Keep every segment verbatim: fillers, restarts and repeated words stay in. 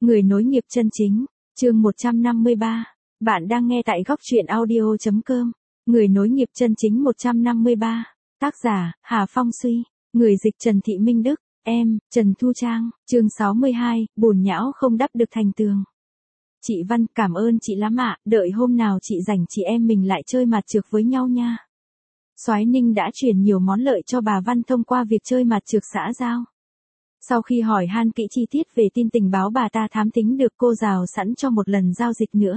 Người nối nghiệp chân chính, chương một trăm năm mươi ba. Bạn đang nghe tại góc truyện audio chấm com. Người nối nghiệp chân chính một trăm năm mươi ba. Tác giả, Hà Phong Suy. Người dịch Trần Thị Minh Đức. Em, Trần Thu Trang. Chương sáu mươi hai, bùn nhão không đắp được thành tường. Chị Văn, cảm ơn chị lắm ạ, đợi hôm nào chị rảnh chị em mình lại chơi mặt trược với nhau nha. Soái Ninh đã truyền nhiều món lợi cho bà Văn thông qua việc chơi mặt trược xã giao. Sau khi hỏi han kỹ chi tiết về tin tình báo bà ta thám thính được cô rào sẵn cho một lần giao dịch nữa.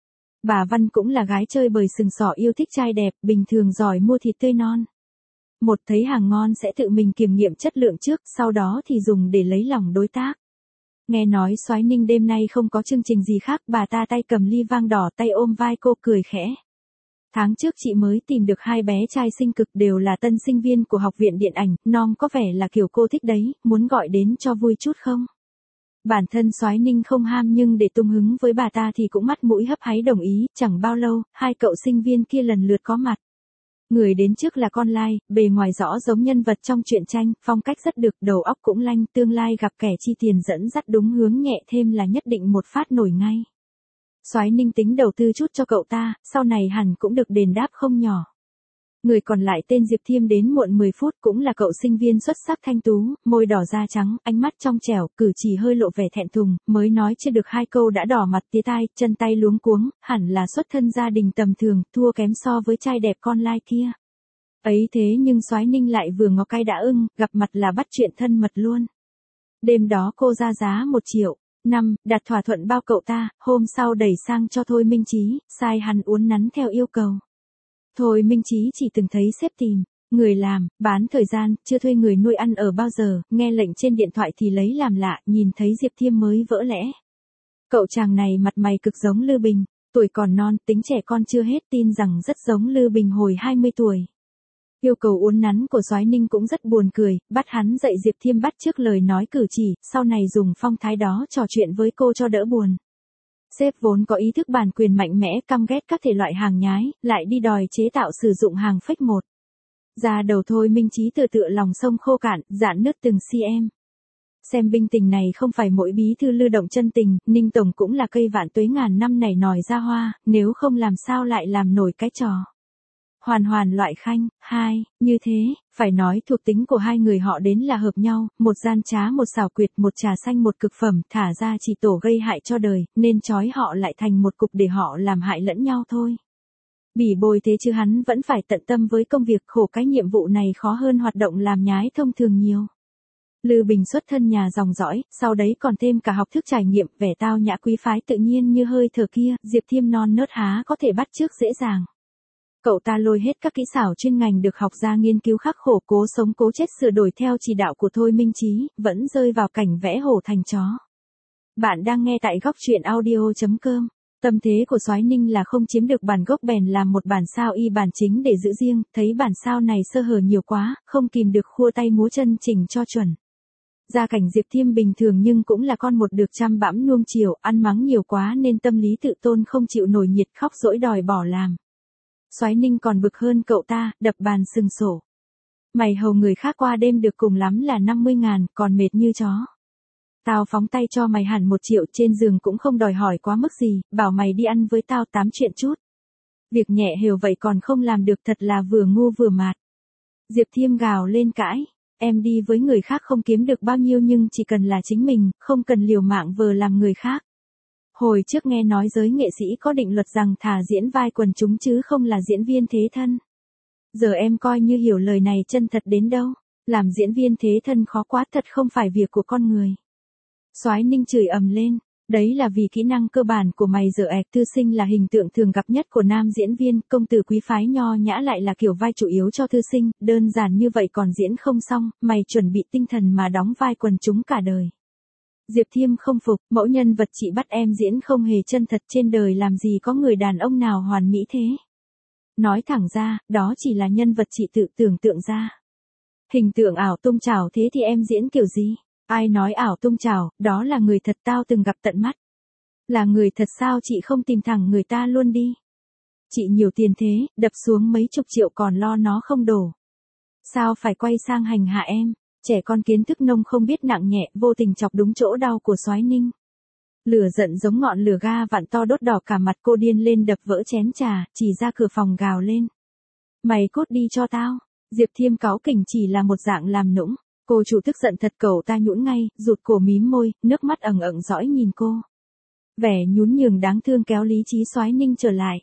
Bà Văn cũng là gái chơi bời sừng sỏ yêu thích trai đẹp, bình thường giỏi mua thịt tươi non. Một thấy hàng ngon sẽ tự mình kiểm nghiệm chất lượng trước, sau đó thì dùng để lấy lòng đối tác. Nghe nói Soái Ninh đêm nay không có chương trình gì khác, bà ta tay cầm ly vang đỏ tay ôm vai cô cười khẽ. Tháng trước chị mới tìm được hai bé trai xinh cực, đều là tân sinh viên của học viện điện ảnh, non có vẻ là kiểu cô thích đấy, muốn gọi đến cho vui chút không? Bản thân Soái Ninh không ham nhưng để tung hứng với bà ta thì cũng mắt mũi hấp háy đồng ý, chẳng bao lâu, hai cậu sinh viên kia lần lượt có mặt. Người đến trước là con lai, bề ngoài rõ giống nhân vật trong truyện tranh, phong cách rất được, đầu óc cũng lanh, tương lai gặp kẻ chi tiền dẫn dắt đúng hướng nhẹ thêm là nhất định một phát nổi ngay. Soái Ninh tính đầu tư chút cho cậu ta, sau này hẳn cũng được đền đáp không nhỏ. Người còn lại tên Diệp Thiêm đến muộn mười phút, cũng là cậu sinh viên xuất sắc thanh tú, môi đỏ da trắng, ánh mắt trong trẻo, cử chỉ hơi lộ vẻ thẹn thùng, mới nói chưa được hai câu đã đỏ mặt tía tai, chân tay luống cuống, hẳn là xuất thân gia đình tầm thường, thua kém so với trai đẹp con lai kia. Ấy thế nhưng Soái Ninh lại vừa ngó cay đã ưng, gặp mặt là bắt chuyện thân mật luôn. Đêm đó cô ra giá một triệu. Năm, đặt thỏa thuận bao cậu ta, hôm sau đẩy sang cho Thôi Minh Chí, sai hắn uốn nắn theo yêu cầu. Thôi Minh Chí chỉ từng thấy sếp tìm, người làm, bán thời gian, chưa thuê người nuôi ăn ở bao giờ, nghe lệnh trên điện thoại thì lấy làm lạ, nhìn thấy Diệp Thiêm mới vỡ lẽ. Cậu chàng này mặt mày cực giống Lư Bình, tuổi còn non, tính trẻ con chưa hết, tin rằng rất giống Lư Bình hồi hai mươi tuổi. Yêu cầu uốn nắn của Soái Ninh cũng rất buồn cười, bắt hắn dạy Diệp Thiêm bắt chước lời nói cử chỉ, sau này dùng phong thái đó trò chuyện với cô cho đỡ buồn. Sếp vốn có ý thức bản quyền mạnh mẽ, căm ghét các thể loại hàng nhái, lại đi đòi chế tạo sử dụng hàng fake một. Ra đầu Thôi Minh Chí tựa tựa lòng sông khô cạn, dạn nứt từng cm. Xem binh tình này không phải mỗi bí thư Lư động chân tình, Ninh Tổng cũng là cây vạn tuế ngàn năm nảy nòi ra hoa, nếu không làm sao lại làm nổi cái trò. Hoàn hoàn loại khanh, hai, như thế, phải nói thuộc tính của hai người họ đến là hợp nhau, một gian trá một xảo quyệt, một trà xanh một cực phẩm, thả ra chỉ tổ gây hại cho đời, nên trói họ lại thành một cục để họ làm hại lẫn nhau thôi. Bỉ bồi thế chứ hắn vẫn phải tận tâm với công việc, khổ cái nhiệm vụ này khó hơn hoạt động làm nhái thông thường nhiều. Lư Bình xuất thân nhà dòng dõi, sau đấy còn thêm cả học thức trải nghiệm, vẻ tao nhã quý phái tự nhiên như hơi thở kia, Diệp Thiêm non nớt há có thể bắt chước dễ dàng. Cậu ta lôi hết các kỹ xảo chuyên ngành được học ra nghiên cứu khắc khổ, cố sống cố chết sửa đổi theo chỉ đạo của Thôi Minh Chí, vẫn rơi vào cảnh vẽ hổ thành chó. Bạn đang nghe tại góc truyện audio chấm com. Tâm thế của Soái Ninh là không chiếm được bản gốc bèn làm một bản sao y bản chính để giữ riêng, thấy bản sao này sơ hở nhiều quá, không kìm được khua tay múa chân chỉnh cho chuẩn. Gia cảnh Diệp Thiêm bình thường nhưng cũng là con một được chăm bẵm nuông chiều, ăn mắng nhiều quá nên tâm lý tự tôn không chịu nổi nhiệt, khóc dỗi đòi bỏ làm. Soái Ninh còn bực hơn cậu ta, đập bàn sừng sổ. Mày hầu người khác qua đêm được cùng lắm là năm mươi ngàn, còn mệt như chó. Tao phóng tay cho mày hẳn một triệu, trên giường cũng không đòi hỏi quá mức gì, bảo mày đi ăn với tao tám chuyện chút. Việc nhẹ hều vậy còn không làm được, thật là vừa ngu vừa mạt. Diệp Thiêm gào lên cãi, em đi với người khác không kiếm được bao nhiêu nhưng chỉ cần là chính mình, không cần liều mạng vờ làm người khác. Hồi trước nghe nói giới nghệ sĩ có định luật rằng thà diễn vai quần chúng chứ không là diễn viên thế thân. Giờ em coi như hiểu lời này chân thật đến đâu, làm diễn viên thế thân khó quá, thật không phải việc của con người. Soái Ninh chửi ầm lên, đấy là vì kỹ năng cơ bản của mày dở ẹc, thư sinh là hình tượng thường gặp nhất của nam diễn viên, công tử quý phái nho nhã lại là kiểu vai chủ yếu cho thư sinh, đơn giản như vậy còn diễn không xong, mày chuẩn bị tinh thần mà đóng vai quần chúng cả đời. Diệp Thiêm không phục, mẫu nhân vật chị bắt em diễn không hề chân thật, trên đời làm gì có người đàn ông nào hoàn mỹ thế. Nói thẳng ra, đó chỉ là nhân vật chị tự tưởng tượng ra. Hình tượng ảo tung trào thế thì em diễn kiểu gì? Ai nói ảo tung trào, đó là người thật tao từng gặp tận mắt. Là người thật sao chị không tìm thẳng người ta luôn đi? Chị nhiều tiền thế, đập xuống mấy chục triệu còn lo nó không đổ. Sao phải quay sang hành hạ em? Trẻ con kiến thức nông không biết nặng nhẹ, vô tình chọc đúng chỗ đau của Soái Ninh. Lửa giận giống ngọn lửa ga vặn to đốt đỏ cả mặt cô, điên lên đập vỡ chén trà, chỉ ra cửa phòng gào lên. Mày cút đi cho tao. Diệp Thiêm cáu kỉnh chỉ là một dạng làm nũng. Cô chủ tức giận thật, cậu ta nhũn ngay, rụt cổ mím môi, nước mắt ẩn ẩn dõi nhìn cô. Vẻ nhún nhường đáng thương kéo lý trí Soái Ninh trở lại.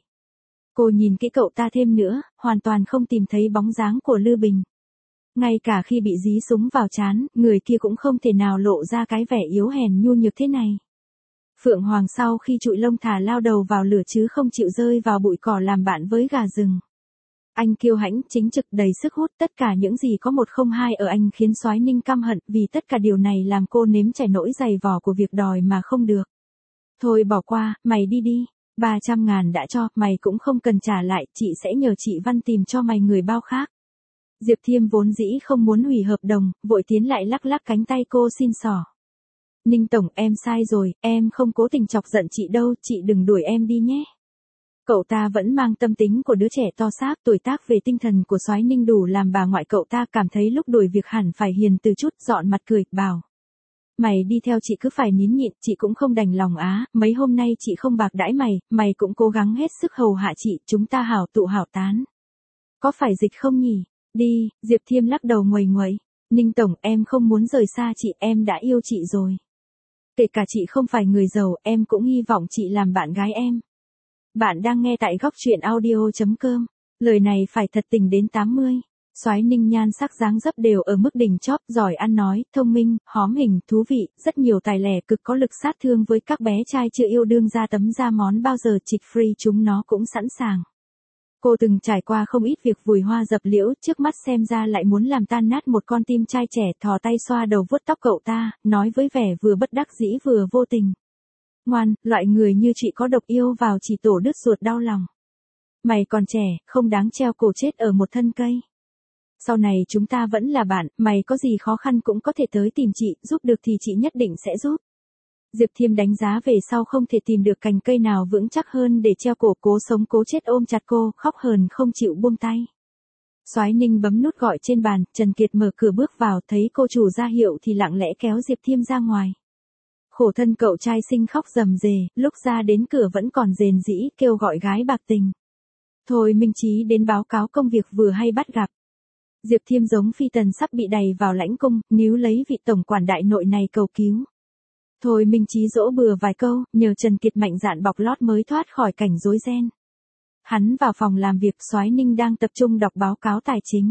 Cô nhìn kỹ cậu ta thêm nữa, hoàn toàn không tìm thấy bóng dáng của Lư Bình. Ngay cả khi bị dí súng vào trán, người kia cũng không thể nào lộ ra cái vẻ yếu hèn nhu nhược thế này. Phượng Hoàng sau khi trụi lông thả lao đầu vào lửa chứ không chịu rơi vào bụi cỏ làm bạn với gà rừng. Anh kiêu hãnh, chính trực, đầy sức hút, tất cả những gì có một không hai ở anh khiến Soái Ninh căm hận, vì tất cả điều này làm cô nếm trải nỗi dày vò của việc đòi mà không được. Thôi bỏ qua, mày đi đi, ba trăm ngàn đã cho, mày cũng không cần trả lại, chị sẽ nhờ chị Văn tìm cho mày người bao khác. Diệp Thiêm vốn dĩ không muốn hủy hợp đồng, vội tiến lại lắc lắc cánh tay cô xin xỏ. Ninh tổng, em sai rồi, em không cố tình chọc giận chị đâu, chị đừng đuổi em đi nhé. Cậu ta vẫn mang tâm tính của đứa trẻ to xác, tuổi tác về tinh thần của Soái Ninh đủ làm bà ngoại cậu ta cảm thấy lúc đuổi việc hẳn phải hiền từ chút, dọn mặt cười, bảo. Mày đi theo chị cứ phải nín nhịn, chị cũng không đành lòng á, mấy hôm nay chị không bạc đãi mày, mày cũng cố gắng hết sức hầu hạ chị, chúng ta hảo tụ hảo tán. Có phải dịch không nhỉ? Đi, Diệp Thiêm lắc đầu nguầy nguậy. Ninh tổng, em không muốn rời xa chị, em đã yêu chị rồi. Kể cả chị không phải người giàu, em cũng hy vọng chị làm bạn gái em. Bạn đang nghe tại góc truyện audio chấm com. Lời này phải thật tình đến tám mươi. Soái Ninh nhan sắc dáng dấp đều ở mức đỉnh chóp, giỏi ăn nói, thông minh, hóm hình, thú vị, rất nhiều tài lẻ, cực có lực sát thương với các bé trai chưa yêu đương ra tấm ra món bao giờ trịch free chúng nó cũng sẵn sàng. Cô từng trải qua không ít việc vùi hoa dập liễu, trước mắt xem ra lại muốn làm tan nát một con tim trai trẻ, thò tay xoa đầu vuốt tóc cậu ta, nói với vẻ vừa bất đắc dĩ vừa vô tình. Ngoan, loại người như chị có độc yêu vào chỉ tổ đứt ruột đau lòng. Mày còn trẻ, không đáng treo cổ chết ở một thân cây. Sau này chúng ta vẫn là bạn, mày có gì khó khăn cũng có thể tới tìm chị, giúp được thì chị nhất định sẽ giúp. Diệp Thiêm đánh giá về sau không thể tìm được cành cây nào vững chắc hơn để treo cổ, cố sống cố chết ôm chặt cô, khóc hờn không chịu buông tay. Soái Ninh bấm nút gọi trên bàn, Trần Kiệt mở cửa bước vào, thấy cô chủ ra hiệu thì lặng lẽ kéo Diệp Thiêm ra ngoài. Khổ thân cậu trai xinh khóc rầm rề, lúc ra đến cửa vẫn còn rền rĩ, kêu gọi gái bạc tình. Thôi Minh Chí đến báo cáo công việc vừa hay bắt gặp. Diệp Thiêm giống phi tần sắp bị đày vào lãnh cung, níu lấy vị tổng quản đại nội này cầu cứu. Thôi Minh Chí dỗ bừa vài câu, nhờ Trần Kiệt mạnh dạn bọc lót mới thoát khỏi cảnh rối ren. Hắn vào phòng làm việc, Soái Ninh đang tập trung đọc báo cáo tài chính.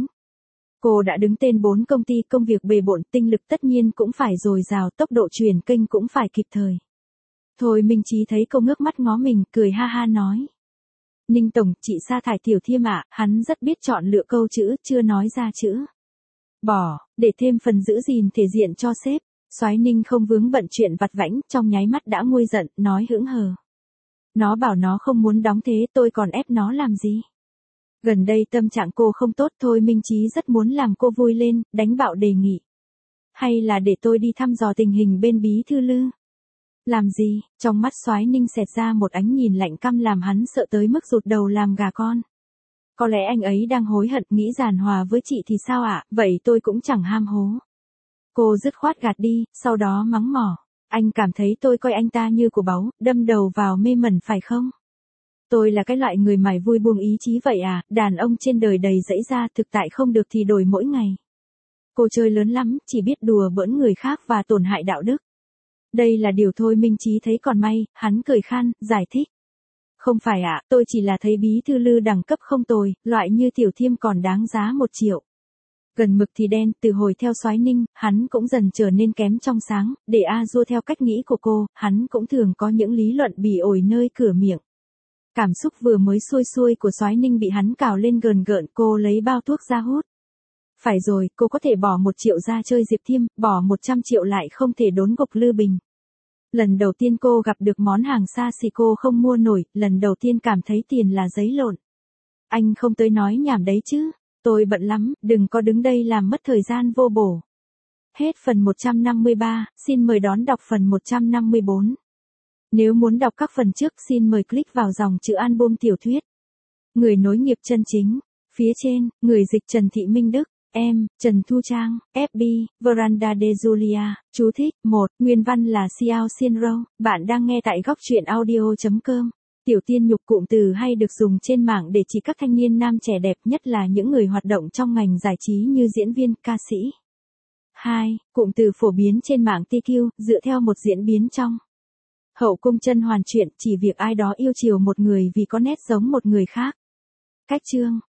Cô đã đứng tên bốn công ty, công việc bề bộn, tinh lực tất nhiên cũng phải dồi dào, tốc độ truyền kênh cũng phải kịp thời. Thôi Minh Chí thấy cô ngước mắt ngó mình, cười ha ha nói. Ninh tổng, chị sa thải Tiểu Thiêm ạ, hắn rất biết chọn lựa câu chữ, chưa nói ra chữ bỏ, để thêm phần giữ gìn thể diện cho sếp. Soái Ninh không vướng bận chuyện vặt vãnh, trong nháy mắt đã nguôi giận, nói hững hờ. Nó bảo nó không muốn đóng thế, tôi còn ép nó làm gì? Gần đây tâm trạng cô không tốt, thôi Minh Chí rất muốn làm cô vui lên, đánh bạo đề nghị. Hay là để tôi đi thăm dò tình hình bên bí thư Lư? Làm gì? Trong mắt Soái Ninh xẹt ra một ánh nhìn lạnh căm làm hắn sợ tới mức rụt đầu làm gà con. Có lẽ anh ấy đang hối hận, nghĩ giàn hòa với chị thì sao ạ, vậy tôi cũng chẳng ham hố. Cô dứt khoát gạt đi, sau đó mắng mỏ. Anh cảm thấy tôi coi anh ta như của báu, đâm đầu vào mê mẩn phải không? Tôi là cái loại người mải vui buông ý chí vậy à, đàn ông trên đời đầy dẫy ra, thực tại không được thì đổi mỗi ngày. Cô chơi lớn lắm, chỉ biết đùa bỡn người khác và tổn hại đạo đức. Đây là điều thôi Minh Chí thấy còn may, hắn cười khan, giải thích. Không phải ạ, tôi chỉ là thấy bí thư Lư đẳng cấp không tồi, loại như Tiểu Thiêm còn đáng giá một triệu. Gần mực thì đen, từ hồi theo Soái Ninh, hắn cũng dần trở nên kém trong sáng, để a dua theo cách nghĩ của cô, hắn cũng thường có những lý luận bỉ ổi nơi cửa miệng. Cảm xúc vừa mới xuôi xuôi của Soái Ninh bị hắn cào lên gờn gợn, cô lấy bao thuốc ra hút. Phải rồi, cô có thể bỏ một triệu ra chơi Diệp Thiêm, bỏ một trăm triệu lại không thể đốn gục Lư Bình. Lần đầu tiên cô gặp được món hàng xa xỉ cô không mua nổi, lần đầu tiên cảm thấy tiền là giấy lộn. Anh không tới nói nhảm đấy chứ, tôi bận lắm, đừng có đứng đây làm mất thời gian vô bổ. Hết phần một trăm năm mươi ba, xin mời đón đọc phần một trăm năm mươi bốn. Nếu muốn đọc các phần trước xin mời click vào dòng chữ album tiểu thuyết. Người nối nghiệp chân chính. Phía trên, người dịch Trần Thị Minh Đức. Em, Trần Thu Trang, ép bê, Veranda de Julia, chú thích, một, nguyên văn là Xiao Xianrou, bạn đang nghe tại góc truyện audio.com. Tiểu tiên nhục cụm từ hay được dùng trên mạng để chỉ các thanh niên nam trẻ đẹp, nhất là những người hoạt động trong ngành giải trí như diễn viên, ca sĩ. hai. Cụm từ phổ biến trên mạng tê quy, dựa theo một diễn biến trong Hậu cung甄hoàn truyện, chỉ việc ai đó yêu chiều một người vì có nét giống một người khác. Cách chương,